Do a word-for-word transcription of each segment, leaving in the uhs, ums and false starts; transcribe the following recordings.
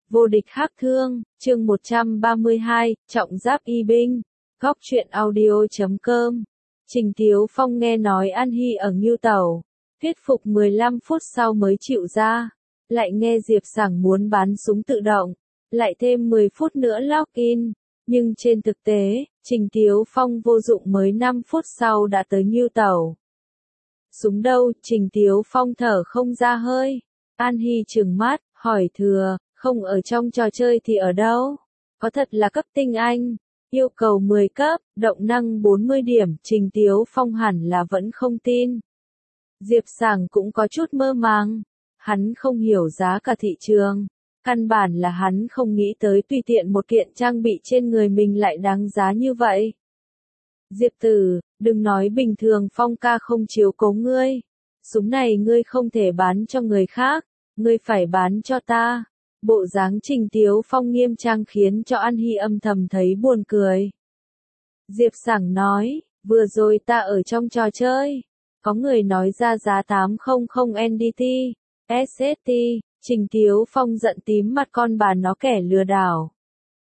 Vô địch hắc thương, chương một trăm ba mươi hai, trọng giáp y binh. Góc truyện audio chấm com. Trình Tiếu Phong nghe nói An Hy ở Ngưu Tàu, thuyết phục mười lăm phút sau mới chịu ra. Lại nghe Diệp Sảng muốn bán súng tự động, lại thêm mười phút nữa lock in. Nhưng trên thực tế, Trình Tiếu Phong vô dụng mới năm phút sau đã tới Ngưu Tàu. Súng đâu? Trình Tiếu Phong thở không ra hơi. An Hy trừng mắt, hỏi thừa, không ở trong trò chơi thì ở đâu? Có thật là cấp tinh anh, yêu cầu mười cấp, động năng bốn mươi điểm, Trình Tiếu Phong hẳn là vẫn không tin. Diệp Sảng cũng có chút mơ màng, hắn không hiểu giá cả thị trường, căn bản là hắn không nghĩ tới tùy tiện một kiện trang bị trên người mình lại đáng giá như vậy. Diệp Tử, đừng nói bình thường Phong ca không chiếu cố ngươi, súng này ngươi không thể bán cho người khác, ngươi phải bán cho ta. Bộ dáng Trình Tiếu Phong nghiêm trang khiến cho An Hy âm thầm thấy buồn cười. Diệp Sảng nói, vừa rồi ta ở trong trò chơi, có người nói ra giá tám trăm N D T, S S T, Trình Tiếu Phong giận tím mặt con bà nó kẻ lừa đảo.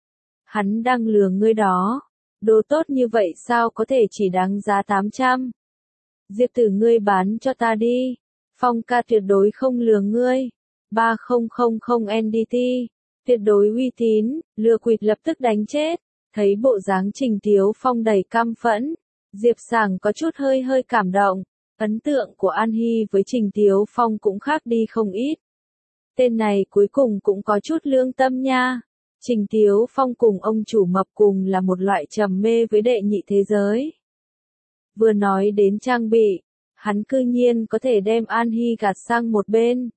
Hắn đang lừa ngươi đó, đồ tốt như vậy sao có thể chỉ đáng giá tám trăm? Diệp Tử ngươi bán cho ta đi, Phong ca tuyệt đối không lừa ngươi. ba trăm N D T, tuyệt đối uy tín, lừa quỵt lập tức đánh chết. Thấy bộ dáng Trình Tiếu Phong đầy căm phẫn, Diệp Sảng có chút hơi hơi cảm động. Ấn tượng của An Hy với Trình Tiếu Phong cũng khác đi không ít. Tên này cuối cùng cũng có chút lương tâm nha. Trình Tiếu Phong cùng ông chủ mập cùng là một loại trầm mê với đệ nhị thế giới. Vừa nói đến trang bị, hắn cư nhiên có thể đem An Hy gạt sang một bên.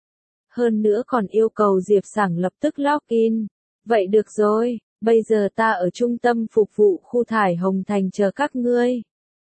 Hơn nữa còn yêu cầu Diệp Sảng lập tức log in. Vậy được rồi, bây giờ ta ở trung tâm phục vụ khu thải Hồng Thành chờ các ngươi.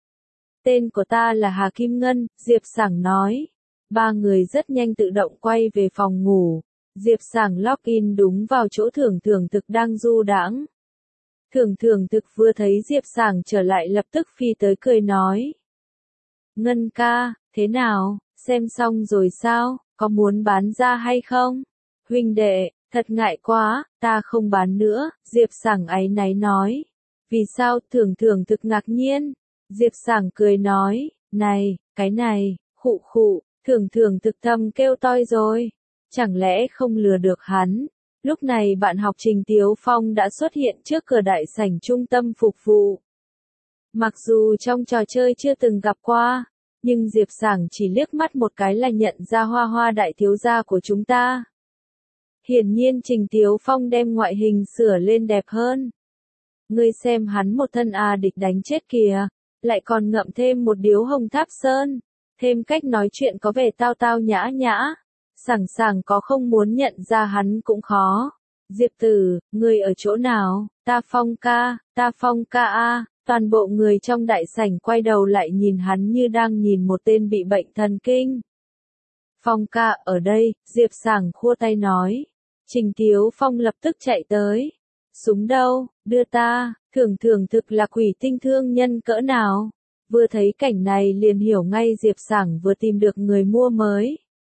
Tên của ta là Hà Kim Ngân, Diệp Sảng nói. Ba người rất nhanh tự động quay về phòng ngủ. Diệp Sảng log in đúng vào chỗ Thưởng Thưởng Thực đang du đãng. Thưởng Thưởng Thực vừa thấy Diệp Sảng trở lại lập tức phi tới cười nói. Ngân ca, thế nào, xem xong rồi sao? Có muốn bán ra hay không? Huynh đệ, thật ngại quá, ta không bán nữa, Diệp Sảng áy náy nói. Vì sao? Thưởng Thưởng Thực ngạc nhiên. Diệp Sảng cười nói, này, cái này, khụ khụ, Thưởng Thưởng Thực thầm kêu toi rồi. Chẳng lẽ không lừa được hắn? Lúc này bạn học Trình Tiếu Phong đã xuất hiện trước cửa đại sảnh trung tâm phục vụ. Mặc dù trong trò chơi chưa từng gặp qua, nhưng Diệp Sảng chỉ liếc mắt một cái là nhận ra Hoa Hoa đại thiếu gia của chúng ta. Hiển nhiên Trình Tiếu Phong đem ngoại hình sửa lên đẹp hơn. Ngươi xem hắn một thân à địch đánh chết kìa, lại còn ngậm thêm một điếu hồng tháp sơn, thêm cách nói chuyện có vẻ tao tao nhã nhã. Sảng Sảng có không muốn nhận ra hắn cũng khó. Diệp Tử, ngươi ở chỗ nào? Ta Phong ca, ta Phong ca a. Toàn bộ người trong đại sảnh quay đầu lại nhìn hắn như đang nhìn một tên bị bệnh thần kinh. Phong ca ở đây, Diệp Sảng khua tay nói. Trình Tiếu Phong lập tức chạy tới. Súng đâu, đưa ta, Thưởng Thưởng Thực là quỷ tinh thương nhân cỡ nào. Vừa thấy cảnh này liền hiểu ngay Diệp Sảng vừa tìm được người mua mới.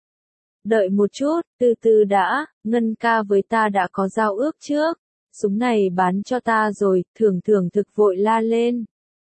Đợi một chút, từ từ đã, Ngân ca với ta đã có giao ước trước. Súng này bán cho ta rồi, Thưởng Thưởng Thực vội la lên.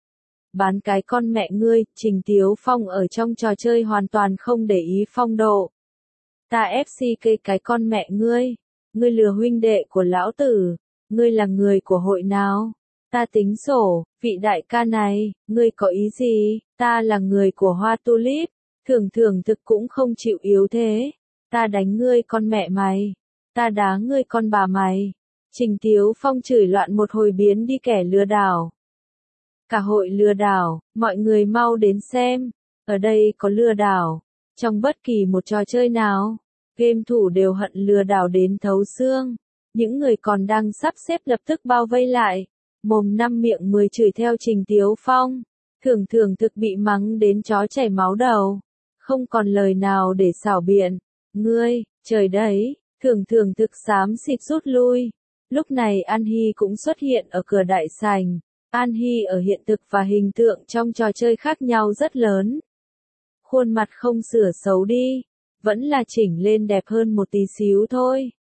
Bán cái con mẹ ngươi, Trình Tiếu Phong ở trong trò chơi hoàn toàn không để ý phong độ. Ta ép xê cây cái con mẹ ngươi, ngươi lừa huynh đệ của lão tử, ngươi là người của hội nào? Ta tính sổ, vị đại ca này, ngươi có ý gì? Ta là người của Hoa Tulip, Thưởng Thưởng Thực cũng không chịu yếu thế. Ta đánh ngươi con mẹ mày, ta đá ngươi con bà mày. Trình Tiếu Phong chửi loạn một hồi biến đi kẻ lừa đảo. Cả hội lừa đảo, mọi người mau đến xem, ở đây có lừa đảo. Trong bất kỳ một trò chơi nào, game thủ đều hận lừa đảo đến thấu xương. Những người còn đang sắp xếp lập tức bao vây lại, mồm năm miệng mười chửi theo Trình Tiếu Phong. Thưởng Thưởng Thực bị mắng đến chó chảy máu đầu, không còn lời nào để xảo biện. Ngươi, trời đấy, Thưởng Thưởng Thực xám xịt rút lui. Lúc này An Hy cũng xuất hiện ở cửa đại sảnh. An Hy ở hiện thực và hình tượng trong trò chơi khác nhau rất lớn. Khuôn mặt không sửa xấu đi, vẫn là chỉnh lên đẹp hơn một tí xíu thôi.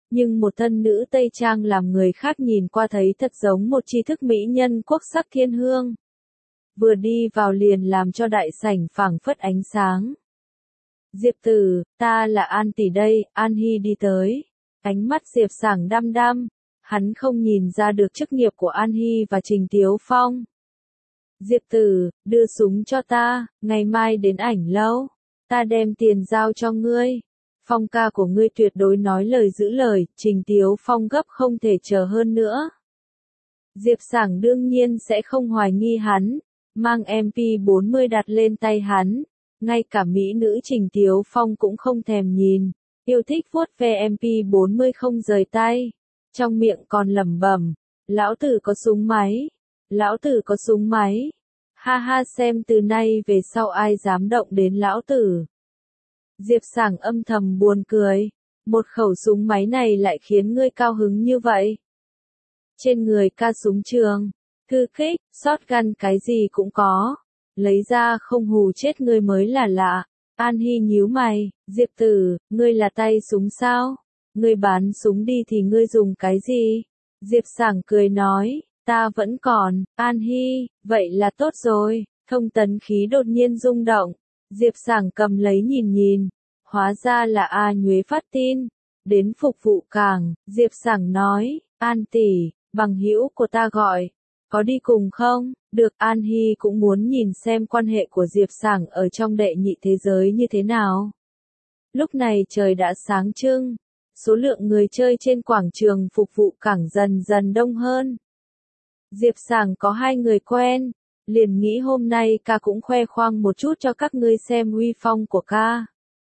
Nhưng một thân nữ Tây Trang làm người khác nhìn qua thấy thật giống một tri thức mỹ nhân quốc sắc thiên hương. Vừa đi vào liền làm cho đại sảnh phảng phất ánh sáng. Diệp Tử, ta là An tỷ đây, An Hi đi tới. Ánh mắt Diệp Sảng đăm đăm, hắn không nhìn ra được chức nghiệp của An Hi và Trình Tiếu Phong. Diệp Tử, đưa súng cho ta, ngày mai đến ảnh lâu, ta đem tiền giao cho ngươi. Phong ca của ngươi tuyệt đối nói lời giữ lời, Trình Tiếu Phong gấp không thể chờ hơn nữa. Diệp Sảng đương nhiên sẽ không hoài nghi hắn, mang em pê bốn mươi đặt lên tay hắn, ngay cả mỹ nữ Trình Tiếu Phong cũng không thèm nhìn, yêu thích vuốt ve em pê bốn mươi không rời tay, trong miệng còn lẩm bẩm, lão tử có súng máy, lão tử có súng máy, ha ha xem từ nay về sau ai dám động đến lão tử. Diệp Sảng âm thầm buồn cười, một khẩu súng máy này lại khiến ngươi cao hứng như vậy. Trên người ca súng trường, thư kích, shotgun cái gì cũng có, lấy ra không hù chết ngươi mới là lạ. An Hi nhíu mày, Diệp Tử, ngươi là tay súng sao? Ngươi bán súng đi thì ngươi dùng cái gì? Diệp Sảng cười nói, ta vẫn còn, An Hi, vậy là tốt rồi. Thông tấn khí đột nhiên rung động, Diệp Sảng cầm lấy nhìn nhìn, hóa ra là A Nhuế phát tin, đến phục vụ cảng, Diệp Sảng nói, An tỷ, bằng hữu của ta gọi, có đi cùng không? Được, An Hi cũng muốn nhìn xem quan hệ của Diệp Sảng ở trong đệ nhị thế giới như thế nào. Lúc này trời đã sáng trưng, số lượng người chơi trên quảng trường phục vụ cảng dần dần đông hơn. Diệp Sảng có hai người quen, liền nghĩ hôm nay ca cũng khoe khoang một chút cho các ngươi xem uy phong của ca.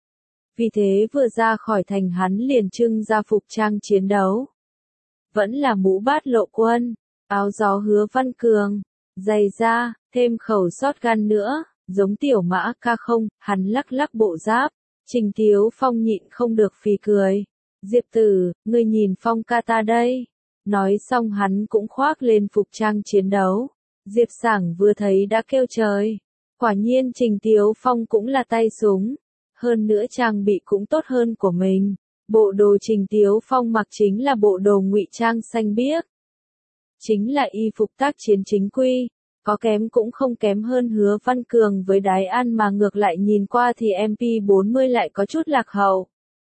Vì thế vừa ra khỏi thành hắn liền trưng ra phục trang chiến đấu. Vẫn là mũ bát lộ quân, áo gió Hứa Văn Cường, giày da, thêm khẩu shotgun nữa, giống tiểu mã ca không, hắn lắc lắc bộ giáp. Trình Tiếu Phong nhịn không được phì cười. Diệp Tử, ngươi nhìn Phong ca ta đây. Nói xong hắn cũng khoác lên phục trang chiến đấu. Diệp Sảng vừa thấy đã kêu trời. Quả nhiên Trình Tiếu Phong cũng là tay súng. Hơn nữa trang bị cũng tốt hơn của mình. Bộ đồ Trình Tiếu Phong mặc chính là bộ đồ ngụy trang xanh biếc. Chính là y phục tác chiến chính quy. Có kém cũng không kém hơn Hứa Văn Cường với Đái An mà ngược lại nhìn qua thì em pê bốn mươi lại có chút lạc hậu.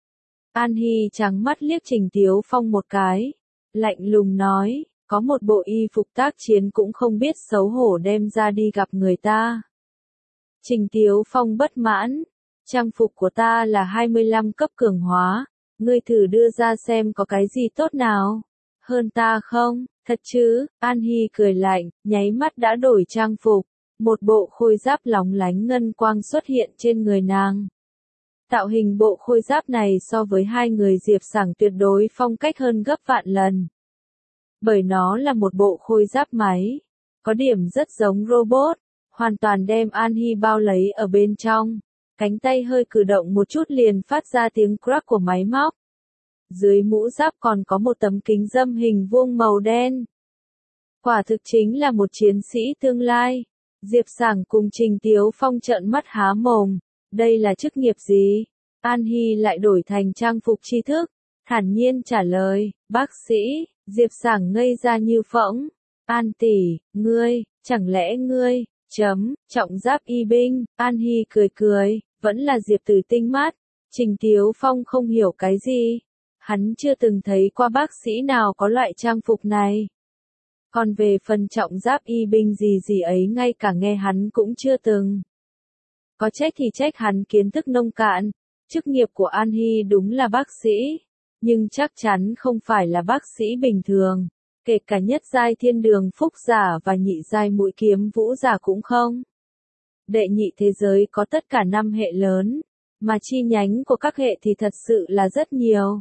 An Hi trắng mắt liếc Trình Tiếu Phong một cái. Lạnh lùng nói, có một bộ y phục tác chiến cũng không biết xấu hổ đem ra đi gặp người ta. Trình Tiếu Phong bất mãn, trang phục của ta là hai mươi lăm cấp cường hóa, ngươi thử đưa ra xem có cái gì tốt nào. Hơn ta không, thật chứ, An Hi cười lạnh, nháy mắt đã đổi trang phục, một bộ khôi giáp lóng lánh ngân quang xuất hiện trên người nàng. Tạo hình bộ khôi giáp này so với hai người Diệp Sảng tuyệt đối phong cách hơn gấp vạn lần. Bởi nó là một bộ khôi giáp máy, có điểm rất giống robot, hoàn toàn đem An Hi bao lấy ở bên trong, cánh tay hơi cử động một chút liền phát ra tiếng crack của máy móc. Dưới mũ giáp còn có một tấm kính râm hình vuông màu đen. Quả thực chính là một chiến sĩ tương lai. Diệp Sảng cùng Trình Tiếu Phong trợn mắt há mồm. Đây là chức nghiệp gì? An Hi lại đổi thành trang phục tri thức. Thản nhiên trả lời, bác sĩ. Diệp Sảng ngây ra như phỗng. An tỷ, ngươi, chẳng lẽ ngươi, chấm, trọng giáp y binh. An Hi cười cười, vẫn là Diệp Tử tinh mắt. Trình Tiếu Phong không hiểu cái gì. Hắn chưa từng thấy qua bác sĩ nào có loại trang phục này. Còn về phần trọng giáp y binh gì gì ấy ngay cả nghe hắn cũng chưa từng. Có trách thì trách hắn kiến thức nông cạn. Chức nghiệp của An Hi đúng là bác sĩ. Nhưng chắc chắn không phải là bác sĩ bình thường. Kể cả nhất giai thiên đường phúc giả và nhị giai mũi kiếm vũ giả cũng không. Đệ nhị thế giới có tất cả năm hệ lớn. Mà chi nhánh của các hệ thì thật sự là rất nhiều.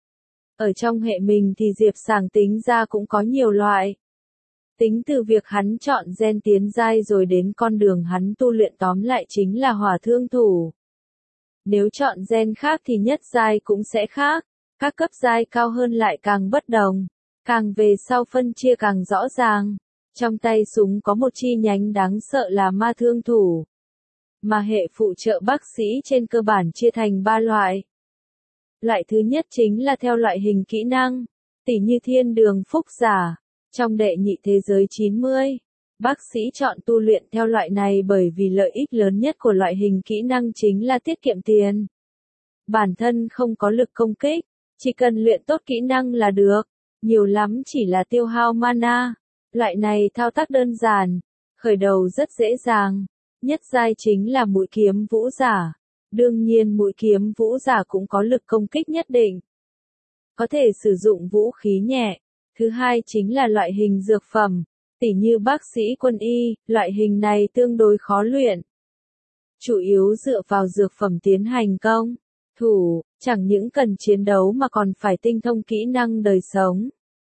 Ở trong hệ mình thì Diệp Sảng tính ra cũng có nhiều loại. Tính từ việc hắn chọn gen tiến giai rồi đến con đường hắn tu luyện tóm lại chính là hỏa thương thủ. Nếu chọn gen khác thì nhất giai cũng sẽ khác, các cấp giai cao hơn lại càng bất đồng, càng về sau phân chia càng rõ ràng. Trong tay súng có một chi nhánh đáng sợ là ma thương thủ. Mà hệ phụ trợ bác sĩ trên cơ bản chia thành ba loại. Loại thứ nhất chính là theo loại hình kỹ năng, tỉ như thiên đường phúc giả. Trong đệ nhị thế giới chín mươi, bác sĩ chọn tu luyện theo loại này bởi vì lợi ích lớn nhất của loại hình kỹ năng chính là tiết kiệm tiền. Bản thân không có lực công kích, chỉ cần luyện tốt kỹ năng là được, nhiều lắm chỉ là tiêu hao mana. Loại này thao tác đơn giản, khởi đầu rất dễ dàng, nhất giai chính là mũi kiếm vũ giả. Đương nhiên mũi kiếm vũ giả cũng có lực công kích nhất định, có thể sử dụng vũ khí nhẹ. Thứ hai chính là loại hình dược phẩm, tỉ như bác sĩ quân y, loại hình này tương đối khó luyện. Chủ yếu dựa vào dược phẩm tiến hành công thủ, chẳng những cần chiến đấu mà còn phải tinh thông kỹ năng đời sống.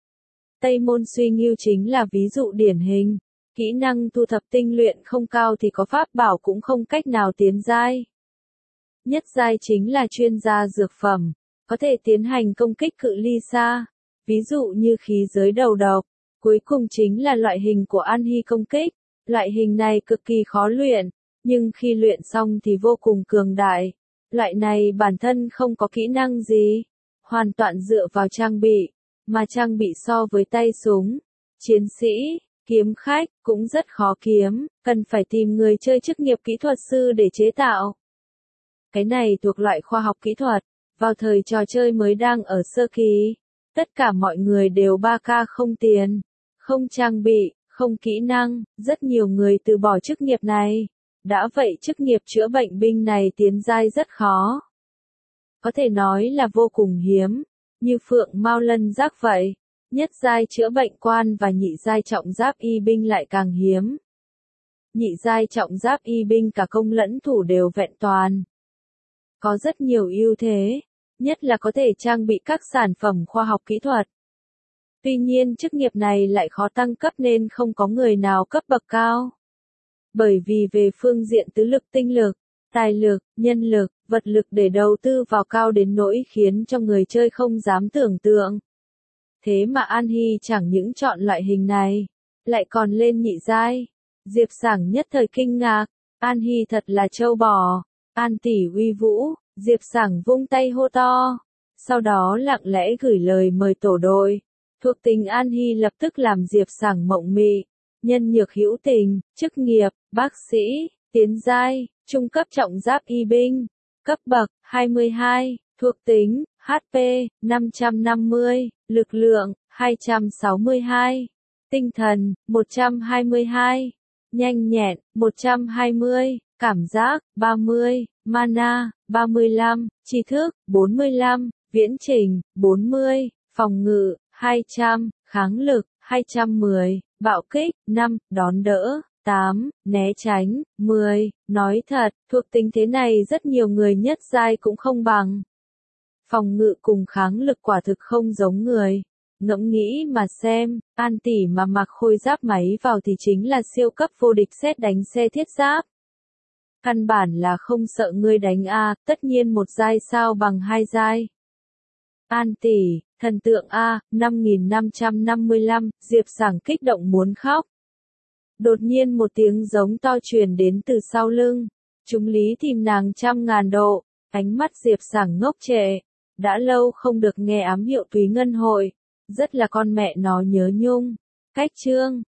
Tây môn suy nghiêu chính là ví dụ điển hình, kỹ năng thu thập tinh luyện không cao thì có pháp bảo cũng không cách nào tiến giai. Nhất giai chính là chuyên gia dược phẩm, có thể tiến hành công kích cự ly xa, ví dụ như khí giới đầu độc. Cuối cùng chính là loại hình của An Hy công kích, loại hình này cực kỳ khó luyện, nhưng khi luyện xong thì vô cùng cường đại. Loại này bản thân không có kỹ năng gì, hoàn toàn dựa vào trang bị, mà trang bị so với tay súng, chiến sĩ, kiếm khách cũng rất khó kiếm, cần phải tìm người chơi chức nghiệp kỹ thuật sư để chế tạo. Cái này thuộc loại khoa học kỹ thuật, vào thời trò chơi mới đang ở sơ kỳ, tất cả mọi người đều ba K không tiền, không trang bị, không kỹ năng, rất nhiều người từ bỏ chức nghiệp này. Đã vậy chức nghiệp chữa bệnh binh này tiến giai rất khó. Có thể nói là vô cùng hiếm, như phượng mao lân giác vậy. Nhất giai chữa bệnh quan và nhị giai trọng giáp y binh lại càng hiếm. Nhị giai trọng giáp y binh cả công lẫn thủ đều vẹn toàn. Có rất nhiều ưu thế, nhất là có thể trang bị các sản phẩm khoa học kỹ thuật. Tuy nhiên chức nghiệp này lại khó tăng cấp nên không có người nào cấp bậc cao. Bởi vì về phương diện tứ lực tinh lực, tài lực, nhân lực, vật lực để đầu tư vào cao đến nỗi khiến cho người chơi không dám tưởng tượng. Thế mà An Hy chẳng những chọn loại hình này, lại còn lên nhị giai. Diệp Sảng nhất thời kinh ngạc, An Hy thật là trâu bò, An tỷ uy vũ, Diệp Sảng vung tay hô to. Sau đó lặng lẽ gửi lời mời tổ đội. Thuộc tính An Hy lập tức làm Diệp Sảng mộng mị. Nhân nhược hữu tình, chức nghiệp, bác sĩ, tiến giai, trung cấp trọng giáp y binh, cấp bậc hai mươi hai, thuộc tính hát pê năm trăm năm mươi, lực lượng hai trăm sáu mươi hai, tinh thần một trăm hai mươi hai, nhanh nhẹn một trăm hai mươi, cảm giác ba mươi, mana ba mươi lăm, tri thức bốn mươi lăm, viễn trình bốn mươi, phòng ngự hai trăm, kháng lực hai trăm mười, bạo kích năm, đón đỡ tám, né tránh mười. Nói thật, thuộc tính thế này rất nhiều người nhất giai cũng không bằng. Phòng ngự cùng kháng lực quả thực không giống người. Ngẫm nghĩ mà xem, An tỷ mà mặc khôi giáp máy vào thì chính là siêu cấp vô địch sét đánh xe thiết giáp. Căn bản là không sợ ngươi đánh a, tất nhiên một giai sao bằng hai giai. An tỷ, thần tượng a, năm nghìn năm trăm năm mươi lăm, Diệp Sảng kích động muốn khóc. Đột nhiên một tiếng giống to truyền đến từ sau lưng. Chúng lý tìm nàng trăm ngàn độ, ánh mắt Diệp Sảng ngốc trệ. Đã lâu không được nghe ám hiệu Túy Ngân Hội, rất là con mẹ nó nhớ nhung. Cách chương